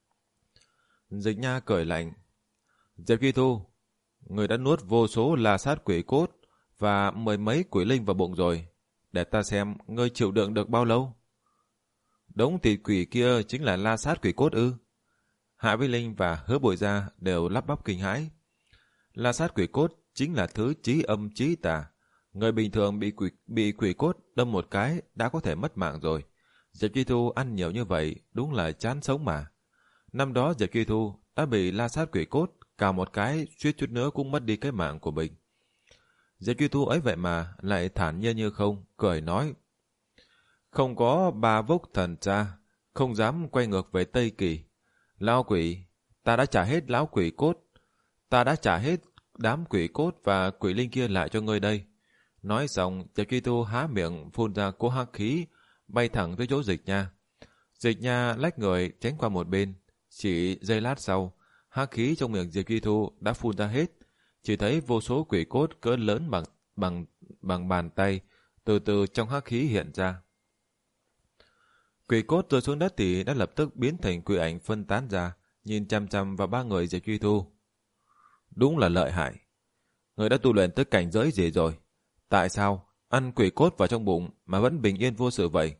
Dịch Nha cười lạnh, Diệp Chi Thu, ngươi đã nuốt vô số la sát quỷ cốt và mười mấy quỷ linh vào bụng rồi, để ta xem ngươi chịu đựng được bao lâu. Đống thịt quỷ kia chính là la sát quỷ cốt ư? Hạ Vĩ Linh và Hứa Bội Gia đều lắp bắp kinh hãi. La sát quỷ cốt chính là thứ chí âm chí tà. Người bình thường bị quỷ, bị quỷ cốt đâm một cái đã có thể mất mạng rồi. Diệp Chi Thu ăn nhiều như vậy đúng là chán sống mà. Năm đó Diệp Chi Thu đã bị la sát quỷ cốt cào một cái, suýt chút nữa cũng mất đi cái mạng của mình. Diệp Chi Thu ấy vậy mà lại thản nhiên như không, cười nói, không có ba vốc thần cha, không dám quay ngược về Tây Kỳ. Lão quỷ, ta đã trả hết lão quỷ cốt, ta đã trả hết đám quỷ cốt và quỷ linh kia lại cho ngươi đây. Nói xong, Diệp Chi Thu há miệng phun ra cỗ hắc khí, bay thẳng tới chỗ Dịch Nha. Dịch Nha lách người tránh qua một bên, chỉ giây lát sau, hắc khí trong miệng Diệp Chi Thu đã phun ra hết, chỉ thấy vô số quỷ cốt cỡ lớn bằng bằng bằng bàn tay từ từ trong hắc khí hiện ra. Quỷ cốt rơi xuống đất thì đã lập tức biến thành quỷ ảnh phân tán ra, nhìn chăm chăm vào ba người Diệp Chi Thu. Đúng là lợi hại. Người đã tu luyện tới cảnh giới gì rồi? Tại sao ăn quỷ cốt vào trong bụng mà vẫn bình yên vô sự vậy?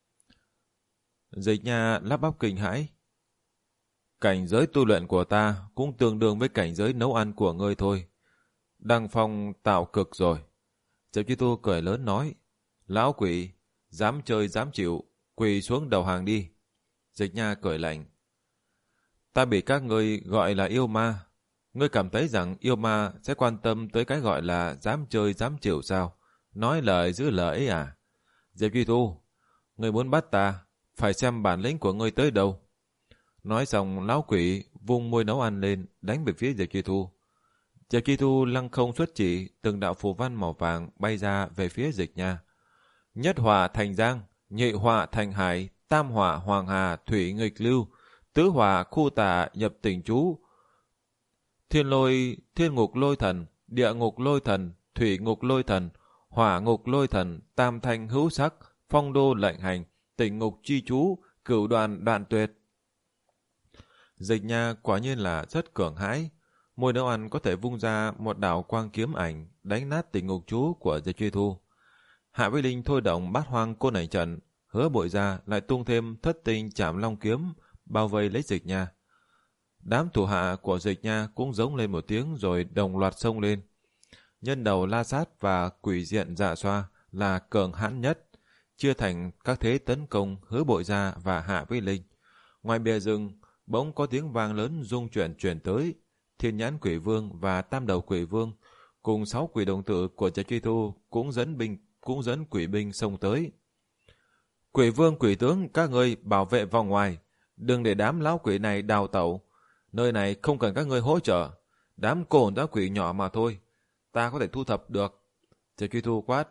Dịch Nha lắp bắp kinh hãi. Cảnh giới tu luyện của ta cũng tương đương với cảnh giới nấu ăn của ngươi thôi. Đăng phong tạo cực rồi. Diệp Chi Thu cười lớn nói, lão quỷ, dám chơi dám chịu, quỳ xuống đầu hàng đi. Dịch Nha cười lạnh, ta bị các ngươi gọi là yêu ma. Ngươi cảm thấy rằng yêu ma sẽ quan tâm tới cái gọi là dám chơi dám chịu sao? Nói lời giữ lời ấy à? Diệp Chi Thu, ngươi muốn bắt ta, phải xem bản lĩnh của ngươi tới đâu. Nói xong, lão quỷ vung môi nấu ăn lên, đánh về phía Diệp Chi Thu. Diệp Chi Thu lăng không xuất chỉ, từng đạo phù văn màu vàng bay ra về phía Dịch Nha. Nhất hỏa thành giang, nhị hỏa thành hải, tam hỏa hoàng hà, thủy nghịch lưu, tứ hỏa khu tà nhập tình chú, thiên lôi thiên ngục lôi thần, địa ngục lôi thần, thủy ngục lôi thần, hỏa ngục lôi thần, tam thanh hữu sắc, phong đô lệnh hành, tỉnh ngục chi chú, cửu đoàn đoạn tuyệt. Dịch Nha quả nhiên là rất cường hãi. Môi nấu ăn có thể vung ra một đạo quang kiếm ảnh đánh nát tỉnh ngục chú của Diệp Truy Thu. Hạ Vĩ Linh thôi động bát hoang côn ảnh trận, Hứa Bội Gia lại tung thêm thất tinh chạm long kiếm bao vây lấy Dịch Nha. Đám thủ hạ của Dịch Nha cũng giống lên một tiếng rồi đồng loạt xông lên. Nhân đầu La Sát và quỷ diện Dạ Xoa là cường hãn nhất, chia thành các thế tấn công Hứa Bội Gia và Hạ Vĩ Linh. Ngoài bìa rừng, bỗng có tiếng vang lớn rung chuyển chuyển tới. Thiên Nhãn Quỷ Vương và Tam Đầu Quỷ Vương cùng sáu quỷ đồng tử của Diệp Truy Thu cũng dẫn binh cũng dẫn quỷ binh xông tới. Quỷ Vương, quỷ tướng, các ngươi bảo vệ vòng ngoài, đừng để đám lão quỷ này đào tẩu. Nơi này không cần các ngươi hỗ trợ, đám cồn đã quỷ nhỏ mà thôi, ta có thể thu thập được. Diệp Truy Thu quát.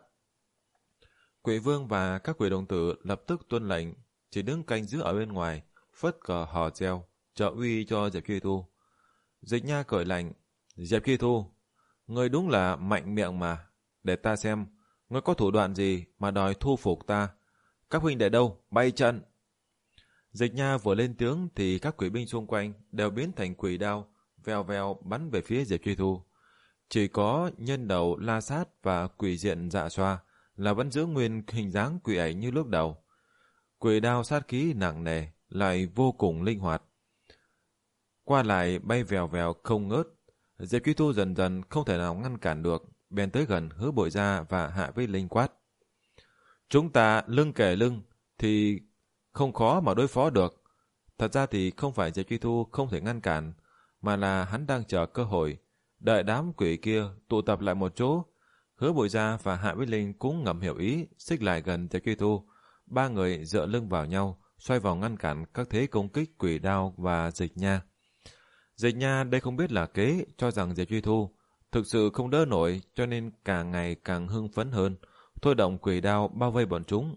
Quỷ Vương và các quỷ đồng tử lập tức tuân lệnh, chỉ đứng canh giữ ở bên ngoài, phất cờ hò reo, trợ uy cho Diệp Truy Thu. Dịch Nha cười lạnh. Diệp Truy Thu, ngươi đúng là mạnh miệng mà. Để ta xem, ngươi có thủ đoạn gì mà đòi thu phục ta. Các huynh đệ đâu, bay trận. Dịch Nha vừa lên tiếng thì các quỷ binh xung quanh đều biến thành quỷ đao, vèo vèo bắn về phía Diệp Truy Thu. Chỉ có nhân đầu La Sát và quỷ diện Dạ Xoa là vẫn giữ nguyên hình dáng quỷ ảnh như lúc đầu. Quỷ đao sát khí nặng nề, lại vô cùng linh hoạt. Qua lại bay vèo vèo không ngớt. Diệp Truy Thu dần dần không thể nào ngăn cản được, bèn tới gần Hứa Bội Gia và Hạ Vĩ Linh quát. Chúng ta lưng kề lưng thì không khó mà đối phó được. Thật ra thì không phải Diệp Truy Thu không thể ngăn cản, mà là hắn đang chờ cơ hội, đợi đám quỷ kia tụ tập lại một chỗ. Hứa Bội Gia và Hạ Vĩ Linh cũng ngầm hiểu ý, xích lại gần Diệp Truy Thu. Ba người dựa lưng vào nhau, xoay vòng ngăn cản các thế công kích quỷ đao và Dịch Nha. Dịch Nha đây không biết là kế, cho rằng Diệp Truy Thu thực sự không đỡ nổi, cho nên càng ngày càng hưng phấn hơn, thôi động quỷ đao bao vây bọn chúng.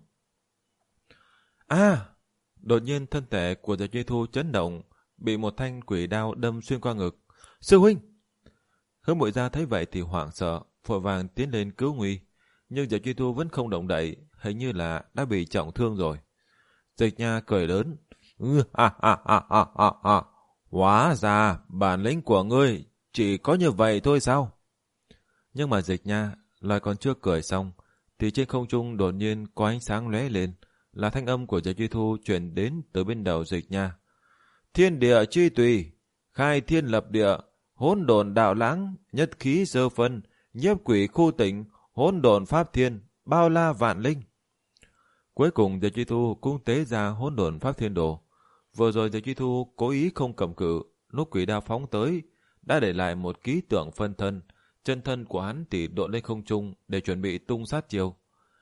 À! Đột nhiên thân thể của Diệp Truy Thu chấn động, bị một thanh quỷ đao đâm xuyên qua ngực. Sư huynh! Hứa Bội Gia thấy vậy thì hoảng sợ, vội vàng tiến lên cứu nguy, nhưng Diệp Truy Thu vẫn không động đậy, hình như là đã bị trọng thương rồi. Dịch Nha cười lớn. Ừ, ha, ha, ha, ha, ha, ha. Hóa ra bản lĩnh của ngươi chỉ có như vậy thôi sao? Nhưng mà Dịch Nha lại còn chưa cười xong, thì trên không trung đột nhiên có ánh sáng lóe lên, là thanh âm của Diệp Truy Thu truyền đến từ bên đầu Dịch Nha. Thiên địa chi tùy, khai thiên lập địa, hỗn độn đạo lãng, nhất khí sơ phân, nhiếp quỷ khu tỉnh, hỗn độn pháp thiên, bao la vạn linh. Cuối cùng Diệp Truy Thu cũng tế ra hỗn độn pháp thiên đồ. Vừa rồi Diệp Truy Thu cố ý không cầm cự, lúc quỷ đao phóng tới, đã để lại một ký tượng phân thân, chân thân của hắn tỉ độn lên không trung để chuẩn bị tung sát chiêu.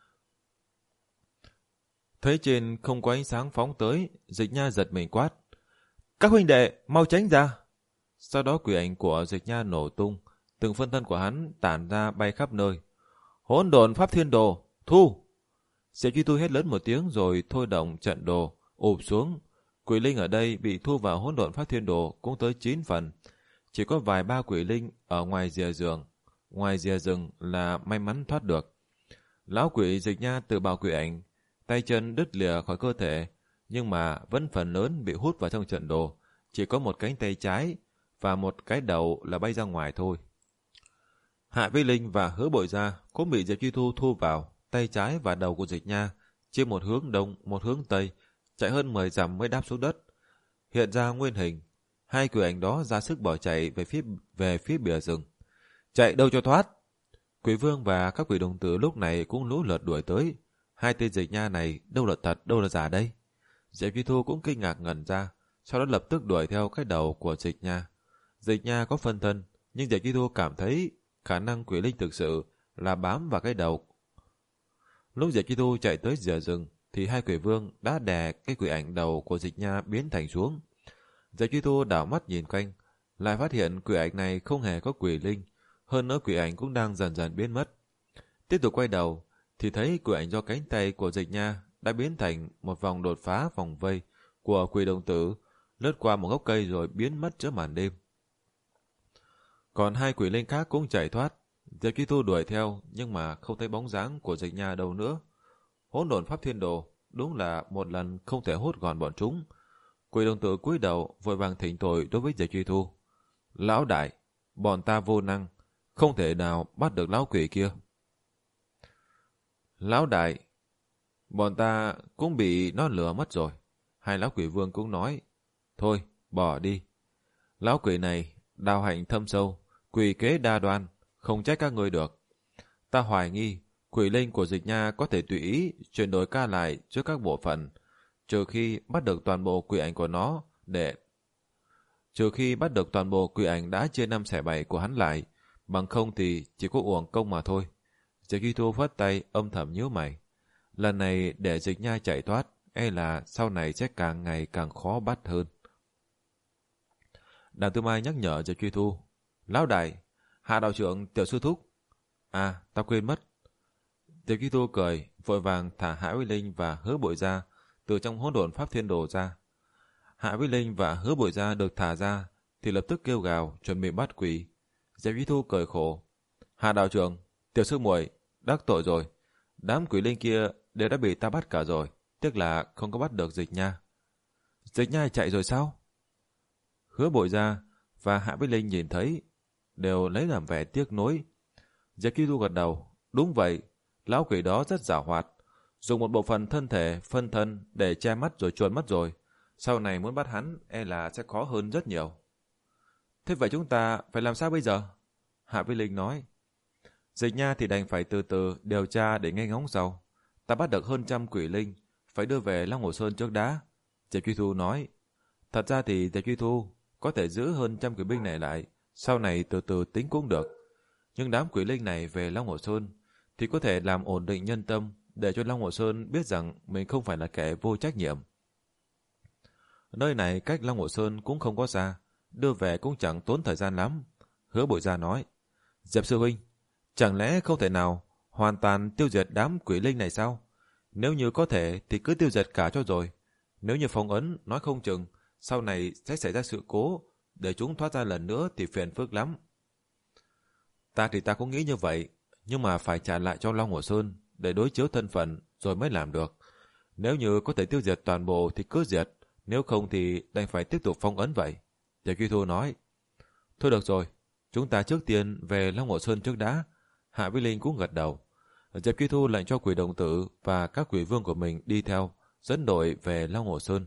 Thấy trên không có ánh sáng phóng tới, Dịch Nha giật mình quát. Các huynh đệ, mau tránh ra. Sau đó quỷ ảnh của Dịch Nha nổ tung, từng phân thân của hắn tản ra bay khắp nơi. Hỗn độn pháp thiên đồ, thu! Diệp Truy Thu hét lớn một tiếng rồi thôi động trận đồ, ụp xuống. Quỷ linh ở đây bị thu vào hỗn độn pháp thiên đồ cũng tới chín phần. Chỉ có vài ba quỷ linh ở ngoài rìa giường, ngoài rìa rừng là may mắn thoát được. Lão quỷ Dịch Nha tự bào quỷ ảnh, tay chân đứt lìa khỏi cơ thể, nhưng mà vẫn phần lớn bị hút vào trong trận đồ, chỉ có một cánh tay trái và một cái đầu là bay ra ngoài thôi. Hạ Vĩ Linh và Hứa Bội Gia cũng bị Diệp Truy Thu thu vào, tay trái và đầu của Dịch Nha, chia một hướng đông, một hướng tây, chạy hơn mười dặm mới đáp xuống đất. Hiện ra nguyên hình, hai quỷ ảnh đó ra sức bỏ chạy về phía về phía bìa rừng. Chạy đâu cho thoát. Quỷ Vương và các quỷ đồng tử lúc này cũng lũ lượt đuổi tới. Hai tên Dịch Nha này đâu là thật, đâu là giả đây? Diệp Truy Thu cũng kinh ngạc ngẩn ra, sau đó lập tức đuổi theo cái đầu của Dịch Nha. Dịch Nha có phân thân, nhưng Diệp Truy Thu cảm thấy khả năng quỷ linh thực sự là bám vào cái đầu. Lúc Diệp Truy Thu chạy tới rìa rừng, thì hai quỷ vương đã đè cái quỷ ảnh đầu của Dịch Nha biến thành xuống. Diệp Truy Thu đảo mắt nhìn quanh, lại phát hiện quỷ ảnh này không hề có quỷ linh, hơn nữa quỷ ảnh cũng đang dần dần biến mất. Tiếp tục quay đầu, thì thấy quỷ ảnh do cánh tay của Dịch Nha đã biến thành một vòng đột phá vòng vây của quỷ đồng tử, lướt qua một gốc cây rồi biến mất giữa màn đêm. Còn hai quỷ linh khác cũng chạy thoát, Diệp Chi Thu đuổi theo nhưng mà không thấy bóng dáng của Dịch Nha đâu nữa. Hỗn độn pháp thiên đồ đúng là một lần không thể hút gọn bọn chúng. Quỷ đồng tử cúi đầu vội vàng thỉnh tội đối với Diệp Chi Thu. Lão đại, bọn ta vô năng, không thể nào bắt được lão quỷ kia. Lão đại, bọn ta cũng bị nó lừa mất rồi. Hai lão quỷ vương cũng nói, thôi, bỏ đi. Lão quỷ này, đạo hạnh thâm sâu, quỷ kế đa đoan, không trách các người được. Ta hoài nghi, quỷ linh của Dịch Nha có thể tùy ý chuyển đổi ca lại trước các bộ phận, trừ khi bắt được toàn bộ quỷ ảnh của nó để trừ khi bắt được toàn bộ quỷ ảnh đã chia năm xẻ bảy của hắn lại, bằng không thì chỉ có uổng công mà thôi. Diệp Chi Thu phất tay âm thầm nhíu mày. Lần này để Dịch Nha chạy thoát, e là sau này sẽ càng ngày càng khó bắt hơn. Đàm Tư Mai nhắc nhở Diệp Chi Thu. Lão đại, Hạ đạo trưởng, tiểu sư thúc. À, ta quên mất. Diệp Chi Thu cười, vội vàng thả Hạ Uy Linh và Hứa Bội Gia từ trong hỗn độn pháp thiên đồ ra. Hạ Uy Linh và Hứa Bội Gia được thả ra thì lập tức kêu gào chuẩn bị bắt quỷ. Diệp Chi Thu cười khổ. Hạ đạo trưởng, tiểu sư muội đắc tội rồi. Đám quỷ linh kia đều đã bị ta bắt cả rồi, tiếc là không có bắt được Dịch Nha. Dịch Nha chạy rồi sao? Hứa Bội Gia và Hạ Bích Linh nhìn thấy đều lấy làm vẻ tiếc nuối. Diệp Chi Thu gật đầu. Đúng vậy, lão quỷ đó rất giàu hoạt, dùng một bộ phận thân thể phân thân để che mắt rồi chuồn mất rồi. Sau này muốn bắt hắn e là sẽ khó hơn rất nhiều. Thế vậy chúng ta phải làm sao bây giờ? Hạ Bích Linh nói. Dịch Nha thì đành phải từ từ điều tra để nghe ngóng sau. Ta bắt được hơn trăm quỷ linh, phải đưa về Long Hồ Sơn trước đã. Diệp Chi Thu nói. Thật ra thì Diệp Chi Thu có thể giữ hơn trăm quỷ binh này lại, sau này từ từ tính cũng được. Nhưng đám quỷ linh này về Long Hồ Sơn thì có thể làm ổn định nhân tâm, để cho Long Hồ Sơn biết rằng mình không phải là kẻ vô trách nhiệm. Nơi này cách Long Hồ Sơn cũng không có xa, đưa về cũng chẳng tốn thời gian lắm. Hứa Bội Gia nói. Diệp sư huynh, chẳng lẽ không thể nào hoàn toàn tiêu diệt đám quỷ linh này sao? Nếu như có thể thì cứ tiêu diệt cả cho rồi. Nếu như phong ấn nói không chừng sau này sẽ xảy ra sự cố, để chúng thoát ra lần nữa thì phiền phức lắm. Ta thì ta cũng nghĩ như vậy, nhưng mà phải trả lại cho Long Hồ Sơn để đối chiếu thân phận rồi mới làm được. Nếu như có thể tiêu diệt toàn bộ thì cứ diệt, nếu không thì đành phải tiếp tục phong ấn vậy. Diệp Chi Thu nói. Thôi được rồi, chúng ta trước tiên về Long Hồ Sơn trước đã. Hạ Vĩ Linh cũng gật đầu. Diệp Chi Thu lệnh cho quỷ đồng tử và các quỷ vương của mình đi theo, dẫn đội về Long Hồ Sơn.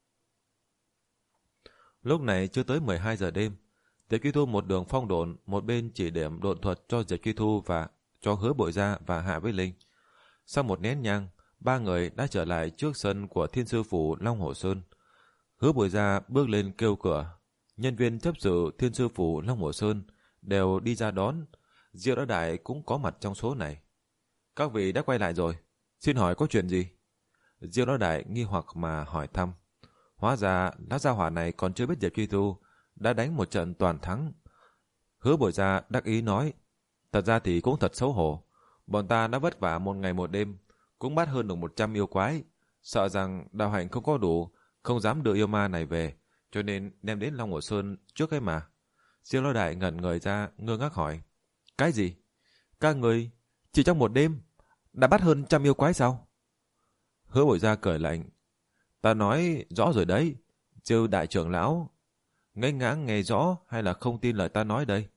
Lúc này chưa tới mười hai giờ đêm, Diệp Chi Thu một đường phong độn, một bên chỉ điểm độn thuật cho Diệp Chi Thu và cho Hứa Bội Gia và Hạ Vĩ Linh. Sau một nén nhang, ba người đã trở lại trước sân của Thiên Sư Phủ Long Hồ Sơn. Hứa Bội Gia bước lên kêu cửa. Nhân viên chấp sự Thiên Sư Phủ Long Hồ Sơn đều đi ra đón. Diệu Đa Đại cũng có mặt trong số này. Các vị đã quay lại rồi, xin hỏi có chuyện gì? Diệu Đa Đại nghi hoặc mà hỏi thăm. Hóa ra lá gia hỏa này còn chưa biết Diệp Chi Thu đã đánh một trận toàn thắng. Hứa Bội Gia đắc ý nói. Thật ra thì cũng thật xấu hổ. Bọn ta đã vất vả một ngày một đêm, cũng bắt hơn được một trăm yêu quái. Sợ rằng đạo hạnh không có đủ, không dám đưa yêu ma này về, cho nên đem đến Long Hồ Sơn trước ấy mà. Diêu Lão Đại ngẩn người ra, ngơ ngác hỏi. Cái gì? Các người chỉ trong một đêm đã bắt hơn trăm yêu quái sao? Hứa Bội Gia cười lạnh. Ta nói rõ rồi đấy, Diêu đại trưởng lão ngây ngãng nghe rõ hay là không tin lời ta nói đây?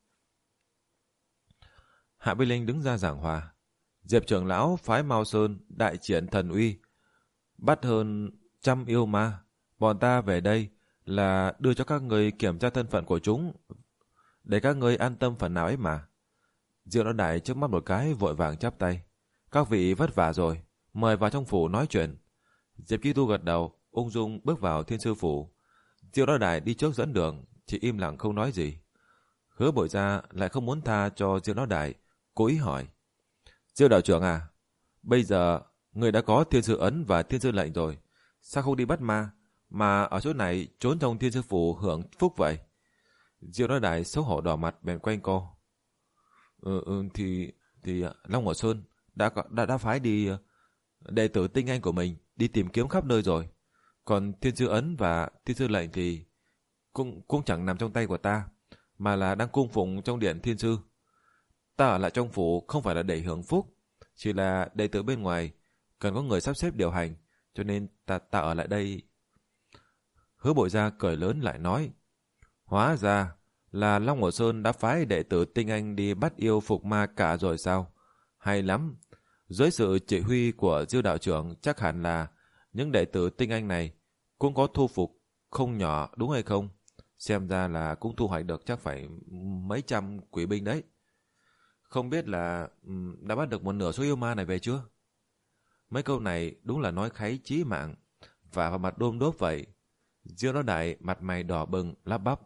Hạ Bích Linh đứng ra giảng hòa. Diệp trưởng lão phái Mao Sơn đại triển thần uy, bắt hơn trăm yêu ma. Bọn ta về đây là đưa cho các người kiểm tra thân phận của chúng, để các người an tâm phần nào ấy mà. Diệu Lão Đại trước mắt một cái vội vàng chắp tay. Các vị vất vả rồi, mời vào trong phủ nói chuyện. Diệp Chi Thu gật đầu, ung dung bước vào Thiên Sư Phủ. Diệu Lão Đại đi trước dẫn đường, chỉ im lặng không nói gì. Hứa Bội Gia lại không muốn tha cho Diệu Lão Đại, cố ý hỏi. Diệu đạo trưởng à, bây giờ người đã có Thiên Sư Ấn và Thiên Sư Lệnh rồi, sao không đi bắt ma, mà ở chỗ này trốn trong Thiên Sư Phủ hưởng phúc vậy? Diệu Lão Đại xấu hổ đỏ mặt bèn quanh co. Ừ, ừ thì thì Long Hồ Sơn đã đã đã phái đi đệ tử tinh anh của mình đi tìm kiếm khắp nơi rồi, còn Thiên Sư Ấn và Thiên Sư Lệnh thì cũng cũng chẳng nằm trong tay của ta, mà là đang cung phụng trong điện Thiên Sư. Ta ở lại trong phủ không phải là để hưởng phúc, chỉ là đệ tử bên ngoài cần có người sắp xếp điều hành, cho nên ta ta ở lại đây. Hứa Bội Gia cười lớn lại nói, hóa ra là Long Hồ Sơn đã phái đệ tử tinh anh đi bắt yêu phục ma cả rồi sao? Hay lắm, dưới sự chỉ huy của Diêu đạo trưởng chắc hẳn là những đệ tử tinh anh này cũng có thu phục không nhỏ đúng hay không? Xem ra là cũng thu hoạch được chắc phải mấy trăm quỷ binh đấy. Không biết là đã bắt được một nửa số yêu ma này về chưa? Mấy câu này đúng là nói kháy chí mạng, và vào mặt đôm đốp vậy. Diêu Lão Đại mặt mày đỏ bừng lắp bắp.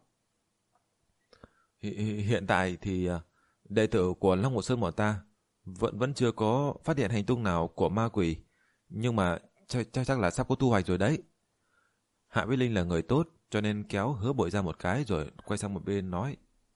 Hiện tại thì đệ tử của Long Hồ Sơn bọn ta vẫn vẫn chưa có phát hiện hành tung nào của ma quỷ, nhưng mà chắc, chắc, chắc là sắp có thu hoạch rồi đấy. Hạ Vĩ Linh là người tốt, cho nên kéo Hứa Bội Gia một cái rồi quay sang một bên nói,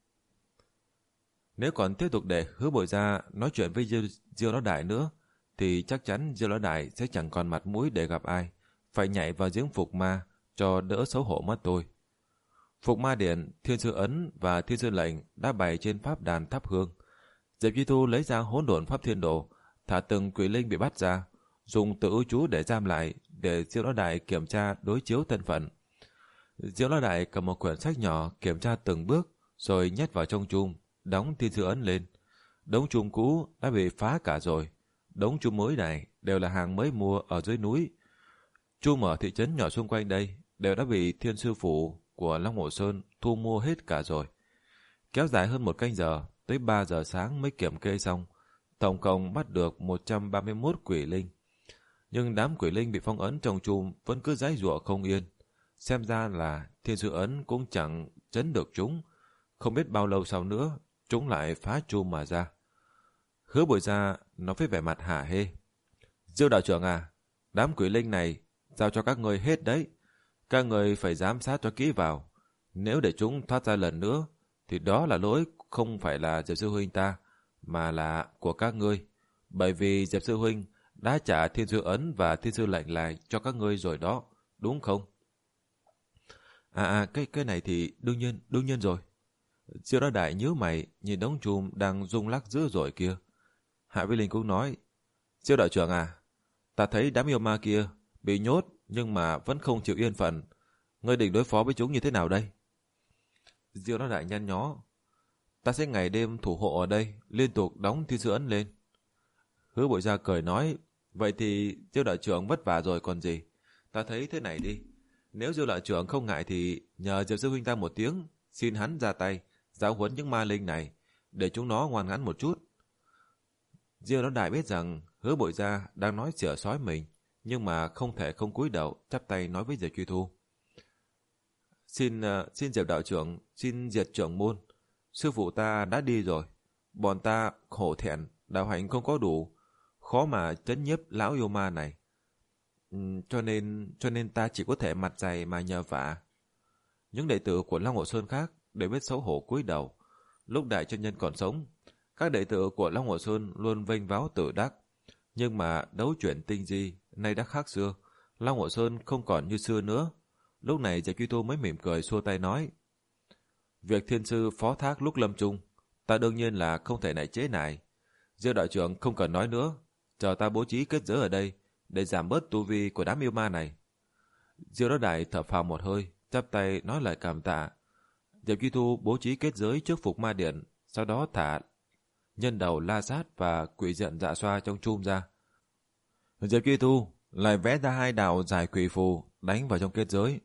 nếu còn tiếp tục để Hứa Bội Gia nói chuyện với Diêu, Diêu Lão Đại nữa thì chắc chắn Diêu Lão Đại sẽ chẳng còn mặt mũi để gặp ai, phải nhảy vào giếng phục ma cho đỡ xấu hổ mất tôi. Phục ma điện, thiên sư ấn và thiên sư lệnh đã bày trên pháp đàn thắp hương. Diệp Chi Thu lấy ra hỗn độn pháp thiên đồ, thả từng quỷ linh bị bắt ra, dùng tự ưu chú để giam lại, để Diêu Lão Đại kiểm tra đối chiếu thân phận. Diêu Lão Đại cầm một quyển sách nhỏ kiểm tra từng bước, rồi nhét vào trong chum, đóng thiên sư ấn lên. Đống chum cũ đã bị phá cả rồi, đống chum mới này đều là hàng mới mua ở dưới núi. Chum ở thị trấn nhỏ xung quanh đây đều đã bị thiên sư phủ của Long Hồ Sơn thu mua hết cả rồi. Kéo dài hơn một canh giờ, tới ba giờ sáng mới kiểm kê xong, tổng cộng bắt được một trăm ba mươi mốt quỷ linh. Nhưng đám quỷ linh bị phong ấn trong chum vẫn cứ giãy giụa không yên. Xem ra là thiên sư ấn cũng chẳng chấn được chúng. Không biết bao lâu sau nữa, chúng lại phá chum mà ra. Hứa Bội Gia nói với vẻ mặt hả hê, Diêu đạo trưởng à, đám quỷ linh này giao cho các người hết đấy. Các người phải giám sát cho kỹ vào. Nếu để chúng thoát ra lần nữa, thì đó là lỗi không phải là Diệp Sư Huynh ta, mà là của các ngươi. Bởi vì Diệp Sư Huynh đã trả thiên sư ấn và thiên sư lệnh lại cho các ngươi rồi đó, đúng không? À, à cái, cái này thì đương nhiên, đương nhiên rồi. Diêu Lão Đại nhíu mày nhìn đống chùm đang rung lắc dữ dội kia. Hạ Vĩ Linh cũng nói, Diêu đạo trưởng à, ta thấy đám yêu ma kia bị nhốt nhưng mà vẫn không chịu yên phận. Ngươi định đối phó với chúng như thế nào đây? Diêu Lão Đại nhăn nhó, ta sẽ ngày đêm thủ hộ ở đây, liên tục đóng thiên sư ấn lên. Hứa Bội Gia cười nói, vậy thì Diêu đạo trưởng vất vả rồi còn gì. Ta thấy thế này đi, nếu Diêu đạo trưởng không ngại thì nhờ Diệp Sư Huynh ta một tiếng, xin hắn ra tay giáo huấn những ma linh này, để chúng nó ngoan ngoãn một chút. Diêu Lão Đại biết rằng Hứa Bội Gia đang nói xỉa xói mình, nhưng mà không thể không cúi đầu chắp tay nói với Diệp Truy Thu, Xin uh, xin Diệp đạo trưởng, xin Diệp trưởng môn, sư phụ ta đã đi rồi, bọn ta khổ thẹn, đạo hạnh không có đủ, khó mà trấn nhiếp lão yêu ma này. Uhm, cho nên cho nên ta chỉ có thể mặt dày mà nhờ vả. Những đệ tử của Long Hồ Sơn khác đều biết xấu hổ cúi đầu. Lúc đại chân nhân còn sống, các đệ tử của Long Hồ Sơn luôn vênh váo tự đắc, nhưng mà đấu chuyển tinh di nay đã khác xưa, Long Hồ Sơn không còn như xưa nữa. Lúc này Diệp Truy Thu mới mỉm cười xua tay nói, việc thiên sư phó thác lúc lâm chung, ta đương nhiên là không thể nại chế nại. Diêu đạo trưởng không cần nói nữa, chờ ta bố trí kết giới ở đây để giảm bớt tu vi của đám yêu ma này. Diêu Lão Đại thở phào một hơi, chắp tay nói lời cảm tạ. Diệp Truy Thu bố trí kết giới trước phục ma điện, sau đó thả nhân đầu La Sát và quỷ diện Dạ Xoa trong chum ra. Diệp Truy Thu lại vẽ ra hai đạo giải quỷ phù đánh vào trong kết giới.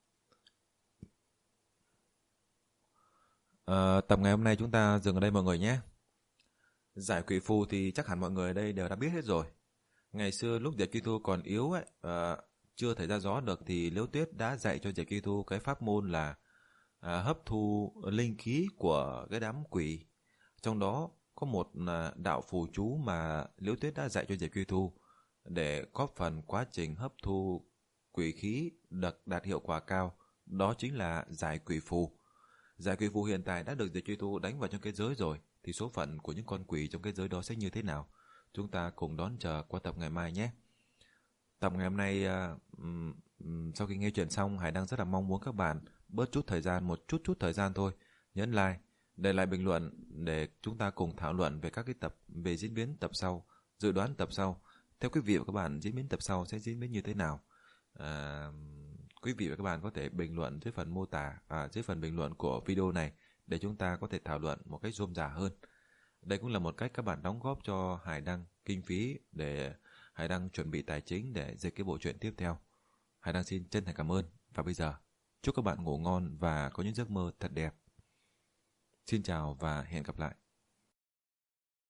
À, tập ngày hôm nay chúng ta dừng ở đây mọi người nhé. Giải quỷ phù thì chắc hẳn mọi người ở đây đều đã biết hết rồi. Ngày xưa lúc Diệp Truy Thu còn yếu ấy, à, chưa thể ra gió được thì Liễu Tuyết đã dạy cho Diệp Truy Thu cái pháp môn là à, hấp thu linh khí của cái đám quỷ. Trong đó có một à, đạo phù chú mà Liễu Tuyết đã dạy cho Diệp Truy Thu để góp phần quá trình hấp thu quỷ khí được đạt hiệu quả cao. Đó chính là giải quỷ phù. Giải quỷ phù hiện tại đã được Diệp Truy Thu đánh vào trong kết giới rồi, thì số phận của những con quỷ trong kết giới đó sẽ như thế nào? Chúng ta cùng đón chờ qua tập ngày mai nhé. Tập ngày hôm nay uh, um, um, sau khi nghe chuyện xong, Hải đang rất là mong muốn các bạn bớt chút thời gian, một chút chút thời gian thôi, nhấn like để lại bình luận để chúng ta cùng thảo luận về các cái tập, về diễn biến tập sau, dự đoán tập sau. Theo quý vị và các bạn, diễn biến tập sau sẽ diễn biến như thế nào? À, quý vị và các bạn có thể bình luận dưới phần mô tả, à, dưới phần bình luận của video này để chúng ta có thể thảo luận một cách rôm rả hơn. Đây cũng là một cách các bạn đóng góp cho Hải Đăng kinh phí để Hải Đăng chuẩn bị tài chính để dịch cái bộ truyện tiếp theo. Hải Đăng xin chân thành cảm ơn. Và bây giờ, chúc các bạn ngủ ngon và có những giấc mơ thật đẹp. Xin chào và hẹn gặp lại.